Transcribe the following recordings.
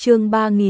Chương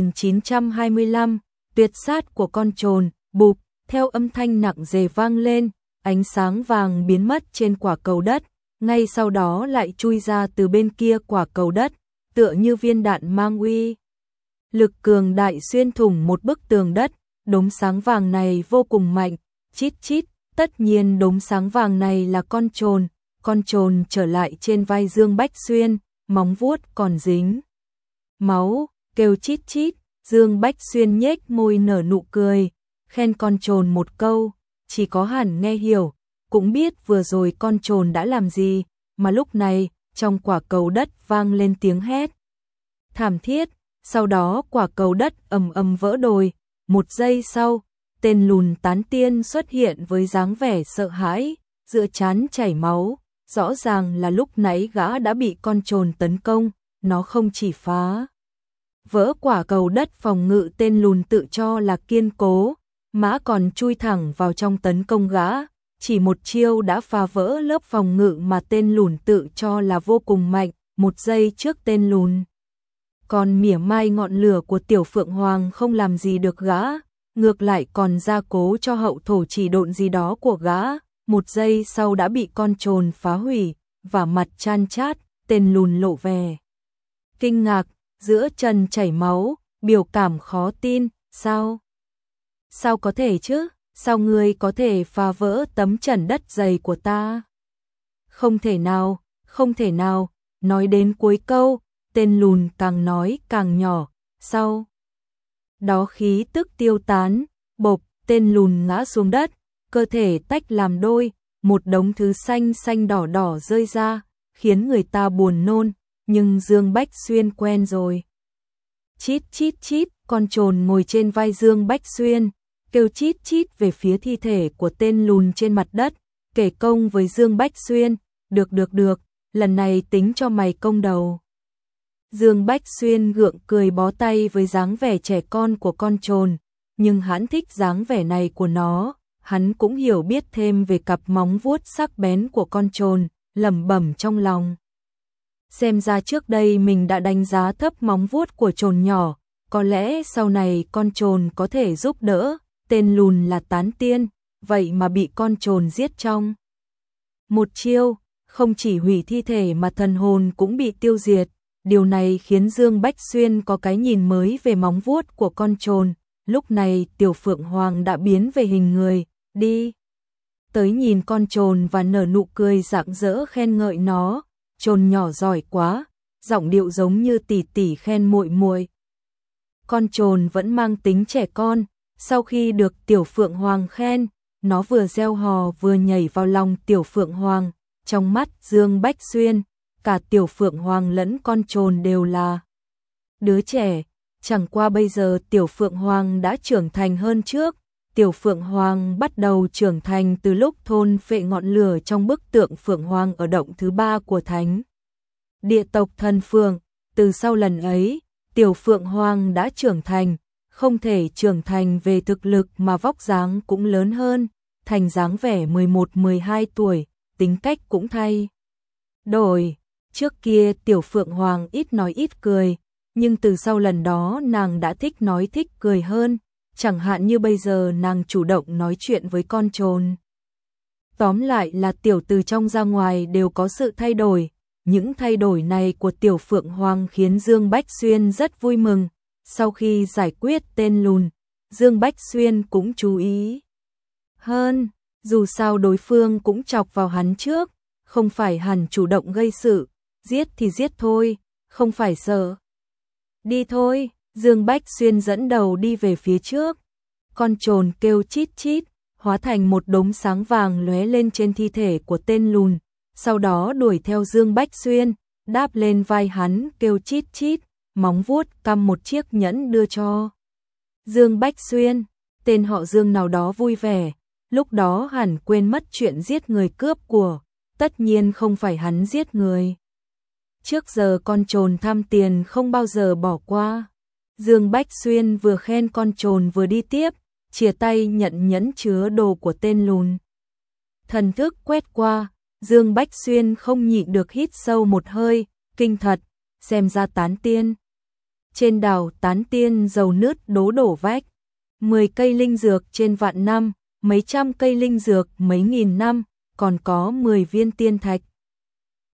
3925, tuyệt sát của con trồn. Bụp, theo âm thanh nặng nề vang lên, ánh sáng vàng biến mất trên quả cầu đất, ngay sau đó lại chui ra từ bên kia quả cầu đất, tựa như viên đạn mang uy lực cường đại xuyên thủng một bức tường đất. Đốm sáng vàng này vô cùng mạnh, chít chít, tất nhiên đốm sáng vàng này là con trồn trở lại trên vai Dương Bách Xuyên, móng vuốt còn dính máu, kêu chít chít. Dương Bách Xuyên nhếch môi nở nụ cười, khen con trồn một câu, chỉ có hắn nghe hiểu, cũng biết vừa rồi con trồn đã làm gì, mà lúc này, trong quả cầu đất vang lên tiếng hét thảm thiết, sau đó quả cầu đất ầm ầm vỡ đồi. Một giây sau, tên lùn tán tiên xuất hiện với dáng vẻ sợ hãi, giữa trán chảy máu, rõ ràng là lúc nãy gã đã bị con trồn tấn công, nó không chỉ phá vỡ quả cầu đất phòng ngự tên lùn tự cho là kiên cố, mã còn chui thẳng vào trong tấn công gã, chỉ một chiêu đã phá vỡ lớp phòng ngự mà tên lùn tự cho là vô cùng mạnh. Một giây trước tên lùn còn mỉa mai ngọn lửa của Tiểu Phượng Hoàng không làm gì được gã, ngược lại còn gia cố cho hậu thổ chỉ độn gì đó của gã, một giây sau đã bị con trồn phá hủy, và mặt chan chát, tên lùn lộ vẻ kinh ngạc, giữa chân chảy máu, biểu cảm khó tin. Sao có thể chứ? Sao ngươi có thể phá vỡ tấm trần đất dày của ta? Không thể nào, nói đến cuối câu, tên lùn càng nói càng nhỏ, sau đó khí tức tiêu tán, bộp, tên lùn ngã xuống đất, cơ thể tách làm đôi, một đống thứ xanh xanh đỏ đỏ rơi ra, khiến người ta buồn nôn, nhưng Dương Bách Xuyên quen rồi. Chít chít chít, con trồn ngồi trên vai Dương Bách Xuyên, kêu chít chít về phía thi thể của tên lùn trên mặt đất, kể công với Dương Bách Xuyên, được, lần này tính cho mày công đầu. Dương Bách Xuyên gượng cười bó tay với dáng vẻ trẻ con của con trồn, nhưng hắn thích dáng vẻ này của nó, hắn cũng hiểu biết thêm về cặp móng vuốt sắc bén của con trồn, lẩm bẩm trong lòng. Xem ra trước đây mình đã đánh giá thấp móng vuốt của trồn nhỏ, có lẽ sau này con trồn có thể giúp đỡ, tên lùn là tán tiên, vậy mà bị con trồn giết trong một chiêu, không chỉ hủy thi thể mà thần hồn cũng bị tiêu diệt. Điều này khiến Dương Bách Xuyên có cái nhìn mới về móng vuốt của con trồn. Lúc này Tiểu Phượng Hoàng đã biến về hình người, đi tới nhìn con trồn và nở nụ cười rạng rỡ khen ngợi nó. Trồn nhỏ giỏi quá, giọng điệu giống như tỷ tỷ khen muội muội. Con trồn vẫn mang tính trẻ con, sau khi được Tiểu Phượng Hoàng khen, nó vừa reo hò vừa nhảy vào lòng Tiểu Phượng Hoàng. Trong mắt Dương Bách Xuyên, cả Tiểu Phượng Hoàng lẫn con trồn đều là đứa trẻ, chẳng qua bây giờ Tiểu Phượng Hoàng đã trưởng thành hơn trước. Tiểu Phượng Hoàng bắt đầu trưởng thành từ lúc thôn phệ ngọn lửa trong bức tượng Phượng Hoàng ở động thứ 3 của Thánh địa tộc Thần Phượng. Từ sau lần ấy, Tiểu Phượng Hoàng đã trưởng thành, không thể trưởng thành về thực lực mà vóc dáng cũng lớn hơn, thành dáng vẻ 11-12 tuổi, tính cách cũng thay đổi. Trước kia Tiểu Phượng Hoàng ít nói ít cười, nhưng từ sau lần đó nàng đã thích nói thích cười hơn, chẳng hạn như bây giờ nàng chủ động nói chuyện với con trồn. Tóm lại là tiểu từ trong ra ngoài đều có sự thay đổi, những thay đổi này của Tiểu Phượng Hoàng khiến Dương Bách Xuyên rất vui mừng. Sau khi giải quyết tên lùn, Dương Bách Xuyên cũng chú ý hơn, dù sao đối phương cũng chọc vào hắn trước, không phải hắn chủ động gây sự. Giết thì giết thôi, không phải sợ. Đi thôi, Dương Bách Xuyên dẫn đầu đi về phía trước. Con trồn kêu chít chít, hóa thành một đốm sáng vàng lóe lên trên thi thể của tên lùn, sau đó đuổi theo Dương Bách Xuyên, đáp lên vai hắn kêu chít chít, móng vuốt căm một chiếc nhẫn đưa cho Dương Bách Xuyên. Tên họ Dương nào đó vui vẻ, lúc đó hẳn quên mất chuyện giết người cướp của, tất nhiên không phải hắn giết người. Trước giờ con trồn tham tiền không bao giờ bỏ qua. Dương Bách Xuyên vừa khen con trồn vừa đi tiếp, chìa tay nhận nhẫn chứa đồ của tên lùn. Thần thức quét qua, Dương Bách Xuyên không nhịn được hít sâu một hơi, kinh thật, xem ra tán tiên trên đảo tán tiên dầu nứt đố đổ vách, 10 cây linh dược trên vạn năm, mấy trăm cây linh dược mấy nghìn năm, còn có 10 viên tiên thạch.